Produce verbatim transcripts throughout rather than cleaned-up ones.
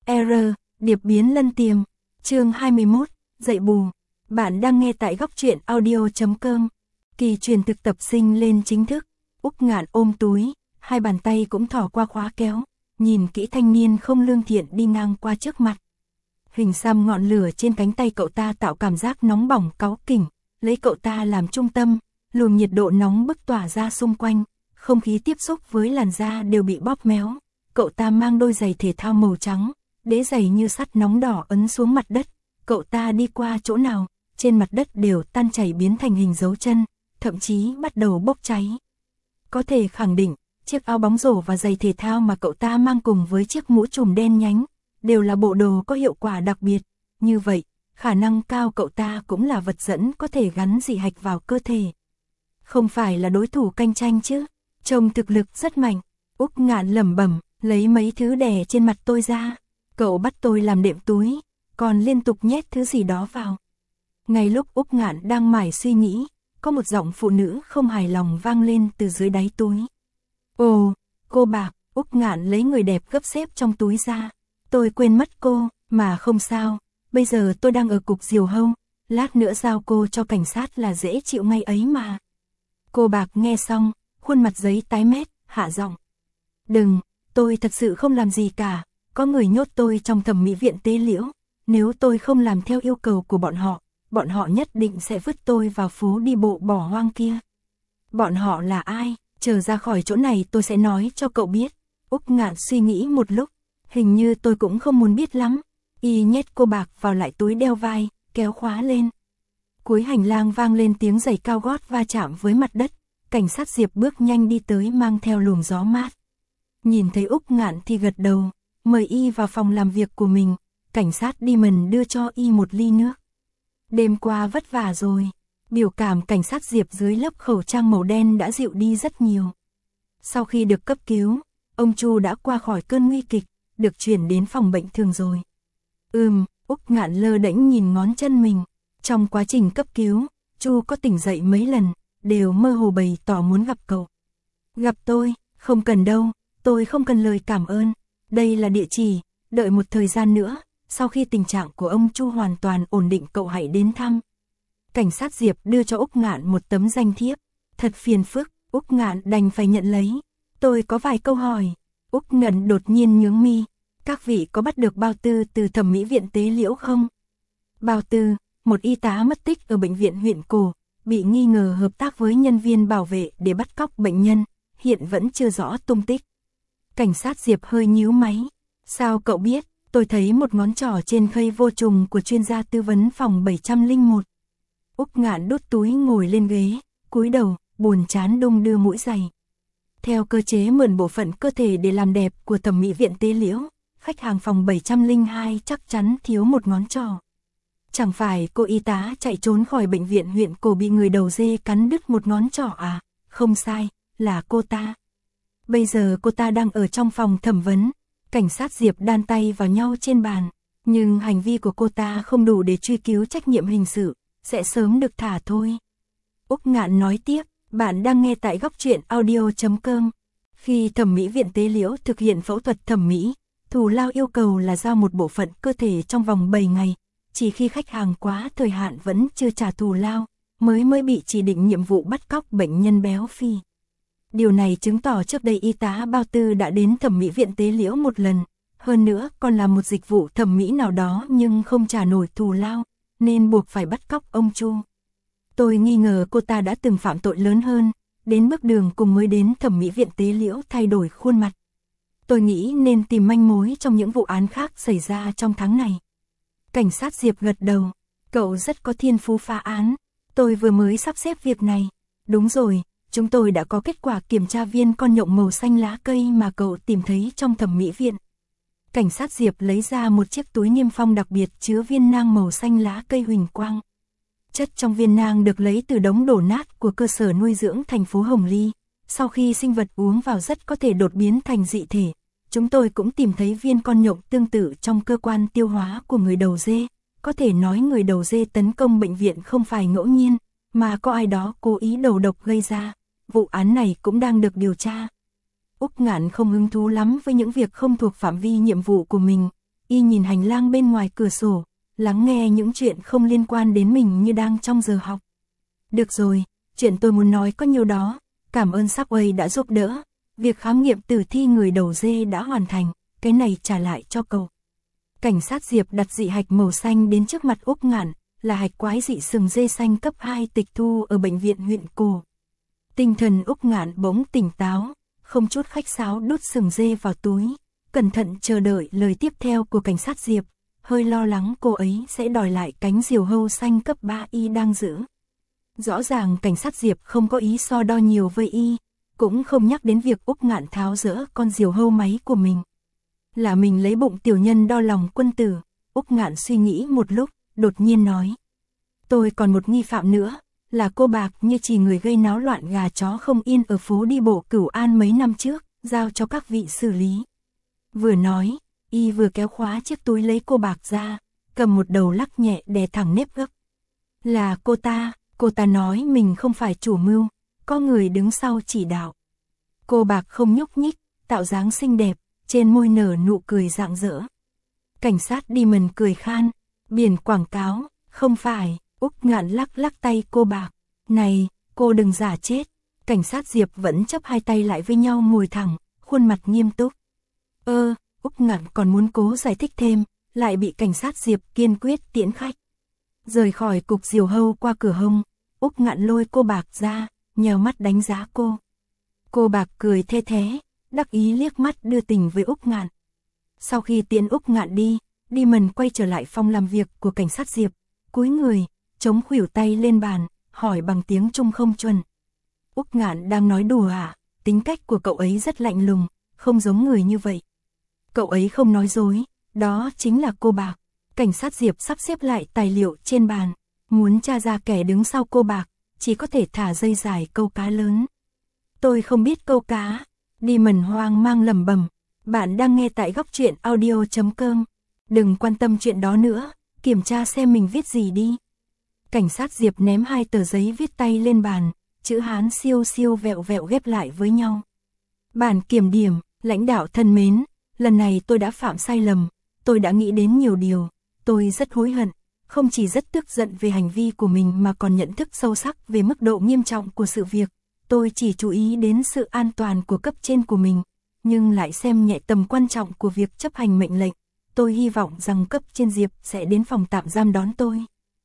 R. Điệp biến lân tiềm. Chương hai mươi mốt. Dạy bù. Bạn đang nghe tại góc truyện audio chấm com. Kỳ truyền thực tập sinh lên chính thức. Úc Ngạn ôm túi, hai bàn tay cũng thỏ qua khóa kéo, nhìn kỹ thanh niên không lương thiện đi ngang qua trước mặt. Hình xăm ngọn lửa trên cánh tay cậu ta tạo cảm giác nóng bỏng cáu kỉnh, lấy cậu ta làm trung tâm, luồng nhiệt độ nóng bức tỏa ra xung quanh, không khí tiếp xúc với làn da đều bị bóp méo. Cậu ta mang đôi giày thể thao màu trắng, đế giày như sắt nóng đỏ ấn xuống mặt đất. Cậu ta đi qua chỗ nào, trên mặt đất đều tan chảy biến thành hình dấu chân, thậm chí bắt đầu bốc cháy. Có thể khẳng định, chiếc áo bóng rổ và giày thể thao mà cậu ta mang cùng với chiếc mũ trùm đen nhánh, đều là bộ đồ có hiệu quả đặc biệt. Như vậy, khả năng cao cậu ta cũng là vật dẫn có thể gắn dị hạch vào cơ thể. Không phải là đối thủ cạnh tranh chứ, trông thực lực rất mạnh. Úc Ngạn lẩm bẩm, lấy mấy thứ đè trên mặt tôi ra. Cậu bắt tôi làm đệm túi, còn liên tục nhét thứ gì đó vào. Ngay lúc Úc Ngạn đang mải suy nghĩ, có một giọng phụ nữ không hài lòng vang lên từ dưới đáy túi. Ồ, cô Bạc. Úc Ngạn lấy người đẹp gấp xếp trong túi ra. Tôi quên mất cô, mà không sao, bây giờ tôi đang ở cục diều hâu, lát nữa giao cô cho cảnh sát là dễ chịu ngay ấy mà. Cô Bạc nghe xong, khuôn mặt giấy tái mét, hạ giọng. Đừng, tôi thật sự không làm gì cả, có người nhốt tôi trong thẩm mỹ viện Tế Liễu, nếu tôi không làm theo yêu cầu của bọn họ, bọn họ nhất định sẽ vứt tôi vào phố đi bộ bỏ hoang kia. Bọn họ là ai? Chờ ra khỏi chỗ này tôi sẽ nói cho cậu biết. Úc Ngạn suy nghĩ một lúc, hình như tôi cũng không muốn biết lắm. Y nhét cô Bạc vào lại túi đeo vai, kéo khóa lên. Cuối hành lang vang lên tiếng giày cao gót va chạm với mặt đất. Cảnh sát Diệp bước nhanh đi tới mang theo luồng gió mát. Nhìn thấy Úc Ngạn thì gật đầu, mời Y vào phòng làm việc của mình. Cảnh sát Demon đưa cho Y một ly nước. Đêm qua vất vả rồi. Biểu cảm cảnh sát Diệp dưới lớp khẩu trang màu đen đã dịu đi rất nhiều. Sau khi được cấp cứu, ông Chu đã qua khỏi cơn nguy kịch, được chuyển đến phòng bệnh thường rồi. Ừm, Úc Ngạn lơ đễnh nhìn ngón chân mình. Trong quá trình cấp cứu, Chu có tỉnh dậy mấy lần, đều mơ hồ bày tỏ muốn gặp cậu. Gặp tôi, không cần đâu, tôi không cần lời cảm ơn. Đây là địa chỉ, đợi một thời gian nữa, sau khi tình trạng của ông Chu hoàn toàn ổn định cậu hãy đến thăm. Cảnh sát Diệp đưa cho Úc Ngạn một tấm danh thiếp. Thật phiền phức, Úc Ngạn đành phải nhận lấy. Tôi có vài câu hỏi. Úc Ngạn đột nhiên nhướng mi. Các vị có bắt được Bao Tư từ thẩm mỹ viện Tế Liễu không? Bao Tư, một y tá mất tích ở bệnh viện huyện Cổ, bị nghi ngờ hợp tác với nhân viên bảo vệ để bắt cóc bệnh nhân, hiện vẫn chưa rõ tung tích. Cảnh sát Diệp hơi nhíu máy. Sao cậu biết? Tôi thấy một ngón trỏ trên khay vô trùng của chuyên gia tư vấn phòng bảy trăm lẻ một. Úc Ngạn đút túi ngồi lên ghế, cúi đầu, buồn chán đung đưa mũi giày. Theo cơ chế mượn bộ phận cơ thể để làm đẹp của thẩm mỹ viện Tế Liễu, khách hàng phòng bảy trăm lẻ hai chắc chắn thiếu một ngón trỏ. Chẳng phải cô y tá chạy trốn khỏi bệnh viện huyện Cổ bị người đầu dê cắn đứt một ngón trỏ à? Không sai, là cô ta. Bây giờ cô ta đang ở trong phòng thẩm vấn. Cảnh sát Diệp đan tay vào nhau trên bàn, nhưng hành vi của cô ta không đủ để truy cứu trách nhiệm hình sự, sẽ sớm được thả thôi. Úc Ngạn nói tiếp, bạn đang nghe tại góc truyện audio chấm com. Khi thẩm mỹ viện Tế Liễu thực hiện phẫu thuật thẩm mỹ, thù lao yêu cầu là giao một bộ phận cơ thể trong vòng bảy ngày, chỉ khi khách hàng quá thời hạn vẫn chưa trả thù lao, mới mới bị chỉ định nhiệm vụ bắt cóc bệnh nhân béo phì. Điều này chứng tỏ trước đây y tá Bao Tư đã đến thẩm mỹ viện Tế Liễu một lần, hơn nữa còn là một dịch vụ thẩm mỹ nào đó nhưng không trả nổi thù lao, nên buộc phải bắt cóc ông Chu. Tôi nghi ngờ cô ta đã từng phạm tội lớn hơn, đến bước đường cùng mới đến thẩm mỹ viện Tế Liễu thay đổi khuôn mặt. Tôi nghĩ nên tìm manh mối trong những vụ án khác xảy ra trong tháng này. Cảnh sát Diệp gật đầu, cậu rất có thiên phú phá án, tôi vừa mới sắp xếp việc này. Đúng rồi, chúng tôi đã có kết quả kiểm tra viên con nhộng màu xanh lá cây mà cậu tìm thấy trong thẩm mỹ viện. Cảnh sát Diệp lấy ra một chiếc túi niêm phong đặc biệt chứa viên nang màu xanh lá cây huỳnh quang. Chất trong viên nang được lấy từ đống đổ nát của cơ sở nuôi dưỡng thành phố Hồng Ly. Sau khi sinh vật uống vào rất có thể đột biến thành dị thể. Chúng tôi cũng tìm thấy viên con nhộng tương tự trong cơ quan tiêu hóa của người đầu dê. Có thể nói người đầu dê tấn công bệnh viện không phải ngẫu nhiên, mà có ai đó cố ý đầu độc gây ra. Vụ án này cũng đang được điều tra. Úc Ngạn không hứng thú lắm với những việc không thuộc phạm vi nhiệm vụ của mình. y nhìn hành lang bên ngoài cửa sổ, lắng nghe những chuyện không liên quan đến mình như đang trong giờ học. Được rồi, chuyện tôi muốn nói có nhiêu đó, cảm ơn Subway đã giúp đỡ, việc khám nghiệm tử thi người đầu dê đã hoàn thành, cái này trả lại cho cậu. Cảnh sát Diệp đặt dị hạch màu xanh đến trước mặt Úc Ngạn, là hạch quái dị sừng dê xanh cấp hai tịch thu ở bệnh viện huyện Cổ. Tinh thần Úc Ngạn bỗng tỉnh táo, không chút khách sáo đút sừng dê vào túi, cẩn thận chờ đợi lời tiếp theo của cảnh sát Diệp, hơi lo lắng cô ấy sẽ đòi lại cánh diều hâu xanh cấp ba y đang giữ. Rõ ràng cảnh sát Diệp không có ý so đo nhiều với y, cũng không nhắc đến việc Úc Ngạn tháo dỡ con diều hâu máy của mình. Là mình lấy bụng tiểu nhân đo lòng quân tử, Úc Ngạn suy nghĩ một lúc, đột nhiên nói. Tôi còn một nghi phạm nữa, là cô bạc như chỉ người gây náo loạn gà chó không yên ở phố đi bộ Cửu An mấy năm trước, giao cho các vị xử lý. Vừa nói, y vừa kéo khóa chiếc túi lấy cô bạc ra, cầm một đầu lắc nhẹ đè thẳng nếp gấp. Là cô ta, cô ta nói mình không phải chủ mưu, có người đứng sau chỉ đạo. Cô bạc không nhúc nhích, tạo dáng xinh đẹp, trên môi nở nụ cười rạng rỡ. Cảnh sát Demon cười khan, biển quảng cáo, không phải, Úc Ngạn lắc lắc tay cô bạc. Này, cô đừng giả chết. Cảnh sát Diệp vẫn chấp hai tay lại với nhau ngồi thẳng, khuôn mặt nghiêm túc. Ơ, Úc Ngạn còn muốn cố giải thích thêm, lại bị cảnh sát Diệp kiên quyết tiễn khách. Rời khỏi cục diều hâu qua cửa hông, Úc Ngạn lôi cô bạc ra, nhèo mắt đánh giá cô. Cô bạc cười the thé, đắc ý liếc mắt đưa tình với Úc Ngạn. Sau khi tiễn Úc Ngạn đi, Demon quay trở lại phòng làm việc của cảnh sát Diệp, cúi người, chống khuỷu tay lên bàn, hỏi bằng tiếng Trung không chuẩn. Úc Ngạn đang nói đùa à? Tính cách của cậu ấy rất lạnh lùng, không giống người như vậy. Cậu ấy không nói dối, đó chính là cô bạc. Cảnh sát Diệp sắp xếp lại tài liệu trên bàn, muốn tra ra kẻ đứng sau cô bạc, chỉ có thể thả dây dài câu cá lớn. Tôi không biết câu cá. Demon hoang mang lẩm bẩm. Bạn đang nghe tại góc truyện audio chấm com. Đừng quan tâm chuyện đó nữa, kiểm tra xem mình viết gì đi. Cảnh sát Diệp ném hai tờ giấy viết tay lên bàn, chữ Hán siêu siêu vẹo vẹo ghép lại với nhau. Bản kiểm điểm, lãnh đạo thân mến, lần này tôi đã phạm sai lầm, tôi đã nghĩ đến nhiều điều, tôi rất hối hận, không chỉ rất tức giận về hành vi của mình mà còn nhận thức sâu sắc về mức độ nghiêm trọng của sự việc. Tôi chỉ chú ý đến sự an toàn của cấp trên của mình, nhưng lại xem nhẹ tầm quan trọng của việc chấp hành mệnh lệnh. Tôi hy vọng rằng cấp trên Diệp sẽ đến phòng tạm giam đón tôi.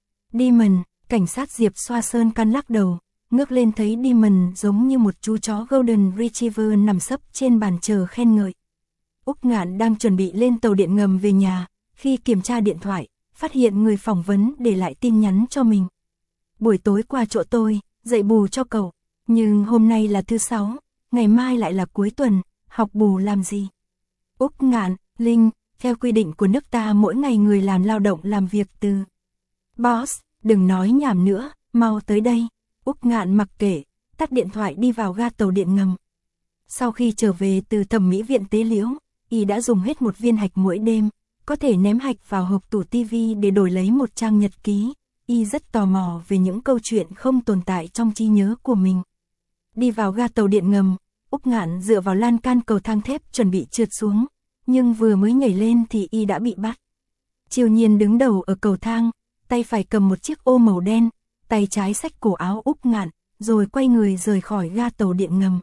Demon, cảnh sát Diệp xoa sơn căn lắc đầu, ngước lên thấy Demon giống như một chú chó Golden Retriever nằm sấp trên bàn chờ khen ngợi. Úc Ngạn đang chuẩn bị lên tàu điện ngầm về nhà, khi kiểm tra điện thoại, phát hiện người phỏng vấn để lại tin nhắn cho mình. Buổi tối qua chỗ tôi, dạy bù cho cậu, nhưng hôm nay là thứ sáu, ngày mai lại là cuối tuần, học bù làm gì? Úc Ngạn, Linh, theo quy định của nước ta mỗi ngày người làm lao động làm việc từ. Boss, đừng nói nhảm nữa, mau tới đây. Úc Ngạn mặc kệ, tắt điện thoại đi vào ga tàu điện ngầm. Sau khi trở về từ thẩm mỹ viện Tế Liễu, y đã dùng hết một viên hạch mỗi đêm, có thể ném hạch vào hộp tủ tivi để đổi lấy một trang nhật ký. Y rất tò mò về những câu chuyện không tồn tại trong trí nhớ của mình. Đi vào ga tàu điện ngầm, Úc Ngạn dựa vào lan can cầu thang thép chuẩn bị trượt xuống, nhưng vừa mới nhảy lên thì y đã bị bắt. Triều Nhiên đứng đầu ở cầu thang, tay phải cầm một chiếc ô màu đen, tay trái xách cổ áo Úc Ngạn, rồi quay người rời khỏi ga tàu điện ngầm.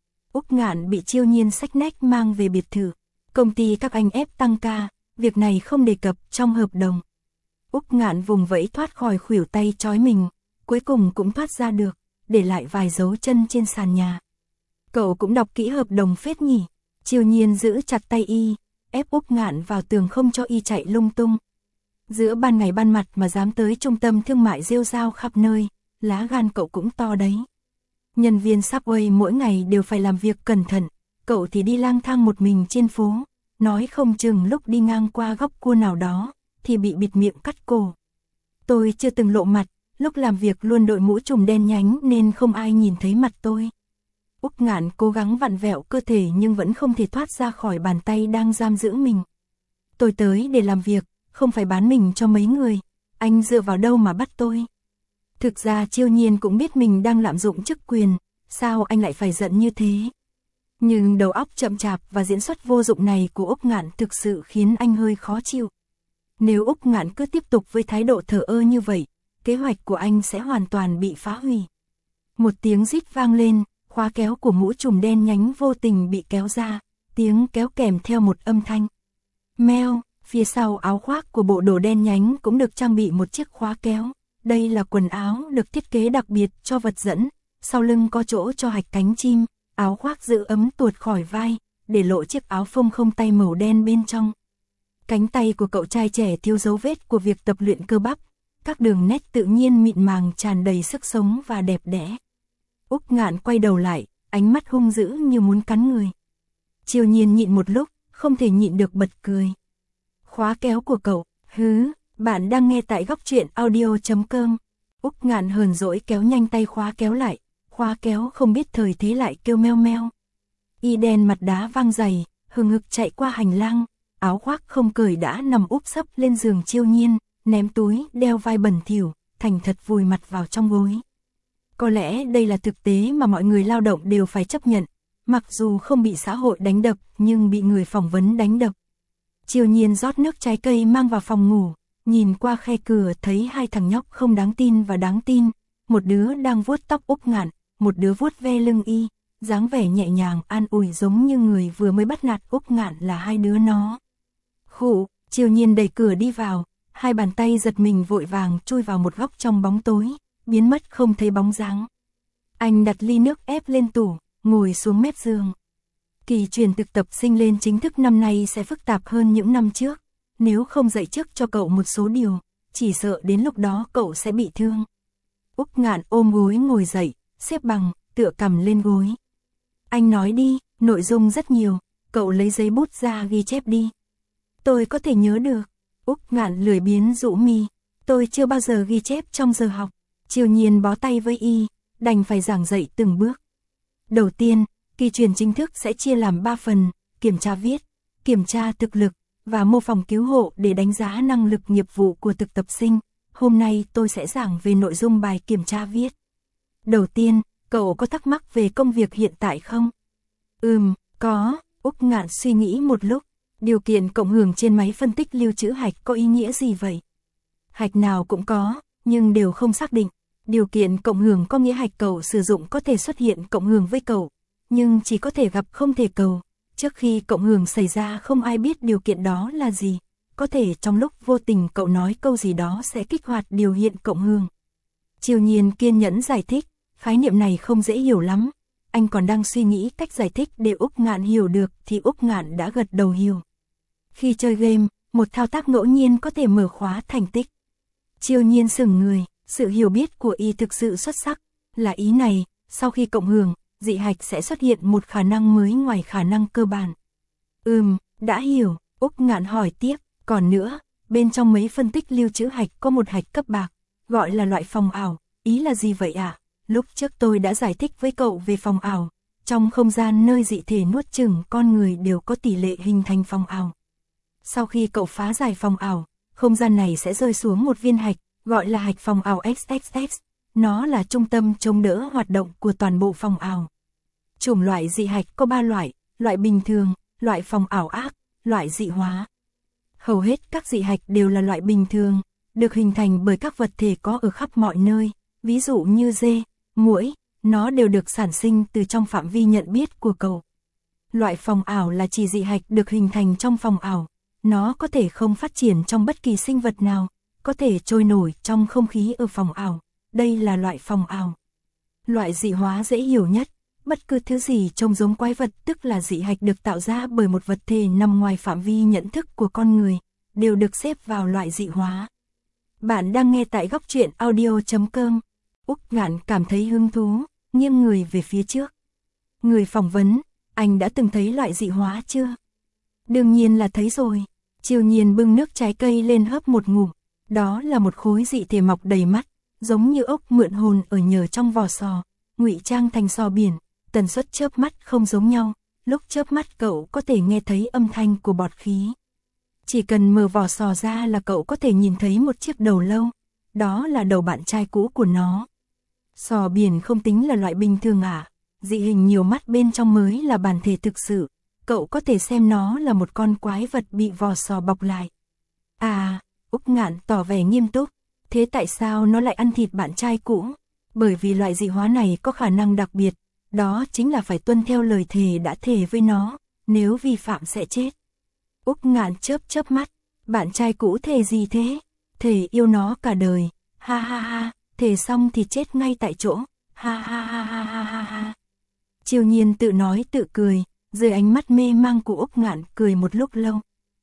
Úc Ngạn bị Triều Nhiên xách nách mang về biệt thự. Công ty các anh ép tăng ca, việc này không đề cập trong hợp đồng. Úc Ngạn vùng vẫy thoát khỏi khuỷu tay trói mình, cuối cùng cũng thoát ra được, để lại vài dấu chân trên sàn nhà. Cậu cũng đọc kỹ hợp đồng phết nhỉ? Triều Nhiên giữ chặt tay y, ép Úc Ngạn vào tường không cho y chạy lung tung. Giữa ban ngày ban mặt mà dám tới trung tâm thương mại rêu rao khắp nơi, lá gan cậu cũng to đấy. Nhân viên Subway mỗi ngày đều phải làm việc cẩn thận, cậu thì đi lang thang một mình trên phố, nói không chừng lúc đi ngang qua góc cua nào đó, thì bị bịt miệng cắt cổ. Tôi chưa từng lộ mặt, lúc làm việc luôn đội mũ trùm đen nhánh nên không ai nhìn thấy mặt tôi. Úc Ngạn cố gắng vặn vẹo cơ thể nhưng vẫn không thể thoát ra khỏi bàn tay đang giam giữ mình. Tôi tới để làm việc, không phải bán mình cho mấy người, anh dựa vào đâu mà bắt tôi? Thực ra Triều Nhiên cũng biết mình đang lạm dụng chức quyền, sao anh lại phải giận như thế? Nhưng đầu óc chậm chạp và diễn xuất vô dụng này của Úc Ngạn thực sự khiến anh hơi khó chịu. Nếu Úc Ngạn cứ tiếp tục với thái độ thờ ơ như vậy, kế hoạch của anh sẽ hoàn toàn bị phá hủy. Một tiếng rít vang lên, khóa kéo của mũ trùm đen nhánh vô tình bị kéo ra, tiếng kéo kèm theo một âm thanh. Meo, phía sau áo khoác của bộ đồ đen nhánh cũng được trang bị một chiếc khóa kéo. Đây là quần áo được thiết kế đặc biệt cho vật dẫn, sau lưng có chỗ cho hạch cánh chim, áo khoác giữ ấm tuột khỏi vai, để lộ chiếc áo phông không tay màu đen bên trong. Cánh tay của cậu trai trẻ thiếu dấu vết của việc tập luyện cơ bắp, các đường nét tự nhiên mịn màng tràn đầy sức sống và đẹp đẽ. Úc Ngạn quay đầu lại, ánh mắt hung dữ như muốn cắn người. Triều Nhiên nhịn một lúc, không thể nhịn được bật cười. Khóa kéo của cậu, hứ, bạn đang nghe tại góc truyện audio chấm com. Úc Ngạn hờn dỗi kéo nhanh tay khóa kéo lại, khóa kéo không biết thời thế lại kêu meo meo. Y đen mặt đá vang dày, hừng hực chạy qua hành lang, áo khoác không cởi đã nằm úp sấp lên giường Triều Nhiên, ném túi, đeo vai bẩn thỉu, thành thật vùi mặt vào trong gối. Có lẽ đây là thực tế mà mọi người lao động đều phải chấp nhận, mặc dù không bị xã hội đánh đập nhưng bị người phỏng vấn đánh đập. Triều Nhiên rót nước trái cây mang vào phòng ngủ, nhìn qua khe cửa thấy hai thằng nhóc không đáng tin và đáng tin, một đứa đang vuốt tóc Úc Ngạn, một đứa vuốt ve lưng y, dáng vẻ nhẹ nhàng an ủi giống như người vừa mới bắt nạt Úc Ngạn là hai đứa nó. Khụ, Triều Nhiên đẩy cửa đi vào, hai bàn tay giật mình vội vàng chui vào một góc trong bóng tối, biến mất không thấy bóng dáng. Anh đặt ly nước ép lên tủ, ngồi xuống mép giường. Kỳ truyền thực tập sinh lên chính thức năm nay sẽ phức tạp hơn những năm trước, nếu không dạy trước cho cậu một số điều, chỉ sợ đến lúc đó cậu sẽ bị thương. Úc Ngạn ôm gối ngồi dậy, xếp bằng, tựa cằm lên gối. Anh nói đi, nội dung rất nhiều, cậu lấy giấy bút ra ghi chép đi. Tôi có thể nhớ được. Úc Ngạn lười biếng rũ mi, tôi chưa bao giờ ghi chép trong giờ học. Triều Nhiên bó tay với y, đành phải giảng dạy từng bước. Đầu tiên, kỳ truyền chính thức sẽ chia làm ba phần, kiểm tra viết, kiểm tra thực lực, và mô phỏng cứu hộ để đánh giá năng lực nghiệp vụ của thực tập sinh. Hôm nay tôi sẽ giảng về nội dung bài kiểm tra viết. Đầu tiên, cậu có thắc mắc về công việc hiện tại không? Ừm, có, Úc Ngạn suy nghĩ một lúc. Điều kiện cộng hưởng trên máy phân tích lưu trữ hạch có ý nghĩa gì vậy? Hạch nào cũng có, nhưng đều không xác định. Điều kiện cộng hưởng có nghĩa hạch cậu sử dụng có thể xuất hiện cộng hưởng với cậu, nhưng chỉ có thể gặp không thể cầu. Trước khi cộng hưởng xảy ra không ai biết điều kiện đó là gì. Có thể trong lúc vô tình cậu nói câu gì đó sẽ kích hoạt điều hiện cộng hưởng. Triều Nhiên kiên nhẫn giải thích, khái niệm này không dễ hiểu lắm. Anh còn đang suy nghĩ cách giải thích để Úc Ngạn hiểu được thì Úc Ngạn đã gật đầu hiểu. Khi chơi game, một thao tác ngẫu nhiên có thể mở khóa thành tích. Triều Nhiên sững người, sự hiểu biết của y thực sự xuất sắc, là ý này, sau khi cộng hưởng, dị hạch sẽ xuất hiện một khả năng mới ngoài khả năng cơ bản. Ừm, đã hiểu, Úc Ngạn hỏi tiếp, còn nữa, bên trong mấy phân tích lưu trữ hạch có một hạch cấp bạc, gọi là loại phòng ảo, ý là gì vậy ạ? À? Lúc trước tôi đã giải thích với cậu về phòng ảo, trong không gian nơi dị thể nuốt chửng con người đều có tỷ lệ hình thành phòng ảo. Sau khi cậu phá giải phòng ảo, không gian này sẽ rơi xuống một viên hạch, gọi là hạch phòng ảo ích ích ích, nó là trung tâm chống đỡ hoạt động của toàn bộ phòng ảo. Chủng loại dị hạch có ba loại, loại bình thường, loại phòng ảo ác, loại dị hóa. Hầu hết các dị hạch đều là loại bình thường, được hình thành bởi các vật thể có ở khắp mọi nơi, ví dụ như dê, muỗi, nó đều được sản sinh từ trong phạm vi nhận biết của cậu. Loại phòng ảo là chỉ dị hạch được hình thành trong phòng ảo, nó có thể không phát triển trong bất kỳ sinh vật nào, có thể trôi nổi trong không khí ở phòng ảo, đây là loại phòng ảo. Loại dị hóa dễ hiểu nhất, bất cứ thứ gì trông giống quái vật tức là dị hạch được tạo ra bởi một vật thể nằm ngoài phạm vi nhận thức của con người, đều được xếp vào loại dị hóa. Bạn đang nghe tại góc truyện audio chấm com. Úc Ngạn cảm thấy hứng thú, nghiêng người về phía trước. Người phỏng vấn, anh đã từng thấy loại dị hóa chưa? Đương nhiên là thấy rồi. Triều Nhiên bưng nước trái cây lên hớp một ngụm. Đó là một khối dị thể mọc đầy mắt, giống như ốc mượn hồn ở nhờ trong vỏ sò, ngụy trang thành sò biển, tần suất chớp mắt không giống nhau, lúc chớp mắt cậu có thể nghe thấy âm thanh của bọt khí. Chỉ cần mở vỏ sò ra là cậu có thể nhìn thấy một chiếc đầu lâu, đó là đầu bạn trai cũ của nó. Sò biển không tính là loại bình thường à? dị hình nhiều mắt bên trong mới là bản thể thực sự, cậu có thể xem nó là một con quái vật bị vỏ sò bọc lại. À, Úc Ngạn tỏ vẻ nghiêm túc, thế tại sao nó lại ăn thịt bạn trai cũ? Bởi vì loại dị hóa này có khả năng đặc biệt, đó chính là phải tuân theo lời thề đã thề với nó, nếu vi phạm sẽ chết. Úc Ngạn chớp chớp mắt, bạn trai cũ thề gì thế? Thề yêu nó cả đời, ha ha ha, thề xong thì chết ngay tại chỗ, ha ha ha ha ha ha ha. Triều Nhiên tự nói tự cười, dưới ánh mắt mê mang của Úc Ngạn cười một lúc lâu.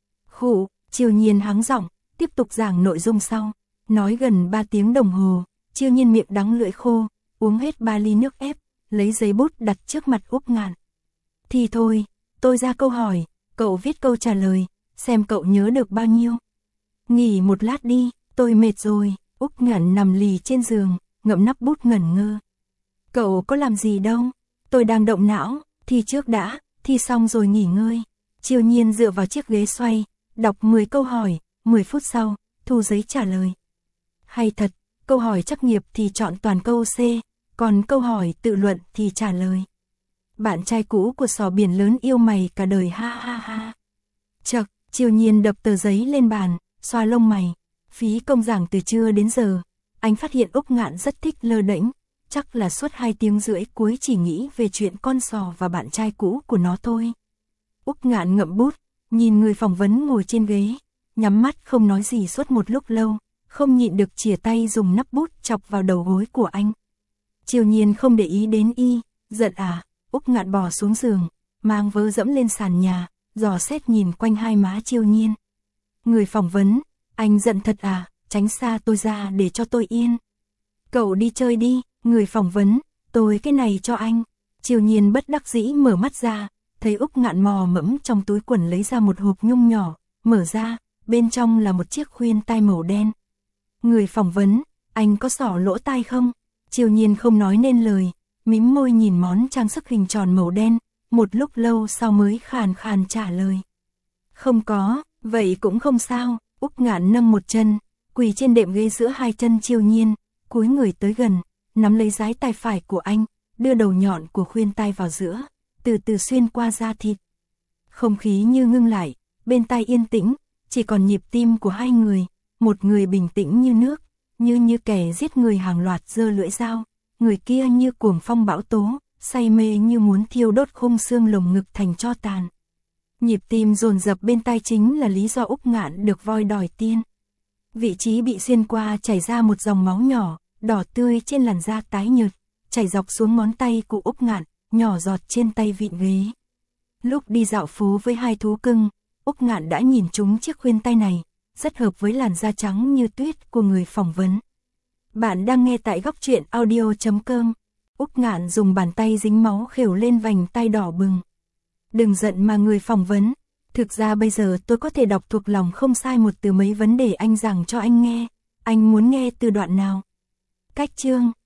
Khụ, Triều Nhiên hắng giọng, tiếp tục giảng nội dung sau, nói gần ba tiếng đồng hồ, Triều Nhiên miệng đắng lưỡi khô, uống hết ba ly nước ép, lấy giấy bút đặt trước mặt Úc Ngạn. Thì thôi, tôi ra câu hỏi, cậu viết câu trả lời, xem cậu nhớ được bao nhiêu. Nghỉ một lát đi, tôi mệt rồi. Úc Ngạn nằm lì trên giường, ngậm nắp bút ngẩn ngơ. Cậu có làm gì đâu, tôi đang động não, thi trước đã, thi xong rồi nghỉ ngơi. Triều Nhiên dựa vào chiếc ghế xoay, đọc mười câu hỏi, mười phút sau, thu giấy trả lời. Hay thật, câu hỏi trắc nghiệp thì chọn toàn câu C, còn câu hỏi tự luận thì trả lời. Bạn trai cũ của sò biển lớn yêu mày cả đời ha ha ha. Chậc, Triều Nhiên đập tờ giấy lên bàn, xoa lông mày. Phí công giảng từ trưa đến giờ, anh phát hiện Úc Ngạn rất thích lơ đễnh, chắc là suốt hai tiếng rưỡi cuối chỉ nghĩ về chuyện con sò và bạn trai cũ của nó thôi. Úc Ngạn ngậm bút, nhìn người phỏng vấn ngồi trên ghế, nhắm mắt không nói gì suốt một lúc lâu, không nhịn được chìa tay dùng nắp bút chọc vào đầu gối của anh. Triều Nhiên không để ý đến y, giận à, Úc Ngạn bò xuống giường, mang vớ dẫm lên sàn nhà, dò xét nhìn quanh hai má Triều Nhiên. Người phỏng vấn, anh giận thật à, tránh xa tôi ra để cho tôi yên. Cậu đi chơi đi, người phỏng vấn, tôi cái này cho anh. Triều Nhiên bất đắc dĩ mở mắt ra, thấy Úc Ngạn mò mẫm trong túi quần lấy ra một hộp nhung nhỏ, mở ra, bên trong là một chiếc khuyên tai màu đen. Người phỏng vấn, anh có xỏ lỗ tai không? Triều Nhiên không nói nên lời, mím môi nhìn món trang sức hình tròn màu đen, một lúc lâu sau mới khàn khàn trả lời. Không có, vậy cũng không sao. Úc Ngạn nâng một chân, quỳ trên đệm ghế giữa hai chân Triều Nhiên, cúi người tới gần, nắm lấy dái tai phải của anh, đưa đầu nhọn của khuyên tai vào giữa, từ từ xuyên qua da thịt. Không khí như ngưng lại, bên tai yên tĩnh, chỉ còn nhịp tim của hai người, một người bình tĩnh như nước, như như kẻ giết người hàng loạt giơ lưỡi dao, người kia như cuồng phong bão tố, say mê như muốn thiêu đốt khung xương lồng ngực thành tro tàn. Nhịp tim dồn dập bên tai chính là lý do Úc Ngạn được voi đòi tiên. Vị trí bị xuyên qua chảy ra một dòng máu nhỏ, đỏ tươi trên làn da tái nhợt, chảy dọc xuống ngón tay của Úc Ngạn, nhỏ giọt trên tay vịn ghế. Lúc đi dạo phố với hai thú cưng, Úc Ngạn đã nhìn trúng chiếc khuyên tai này, rất hợp với làn da trắng như tuyết của người phỏng vấn. Bạn đang nghe tại góc truyện audio chấm com. Úc Ngạn dùng bàn tay dính máu khều lên vành tai đỏ bừng. Đừng giận mà người phỏng vấn, thực ra bây giờ tôi có thể đọc thuộc lòng không sai một từ mấy vấn đề anh giảng cho anh nghe, anh muốn nghe từ đoạn nào? Cách chương,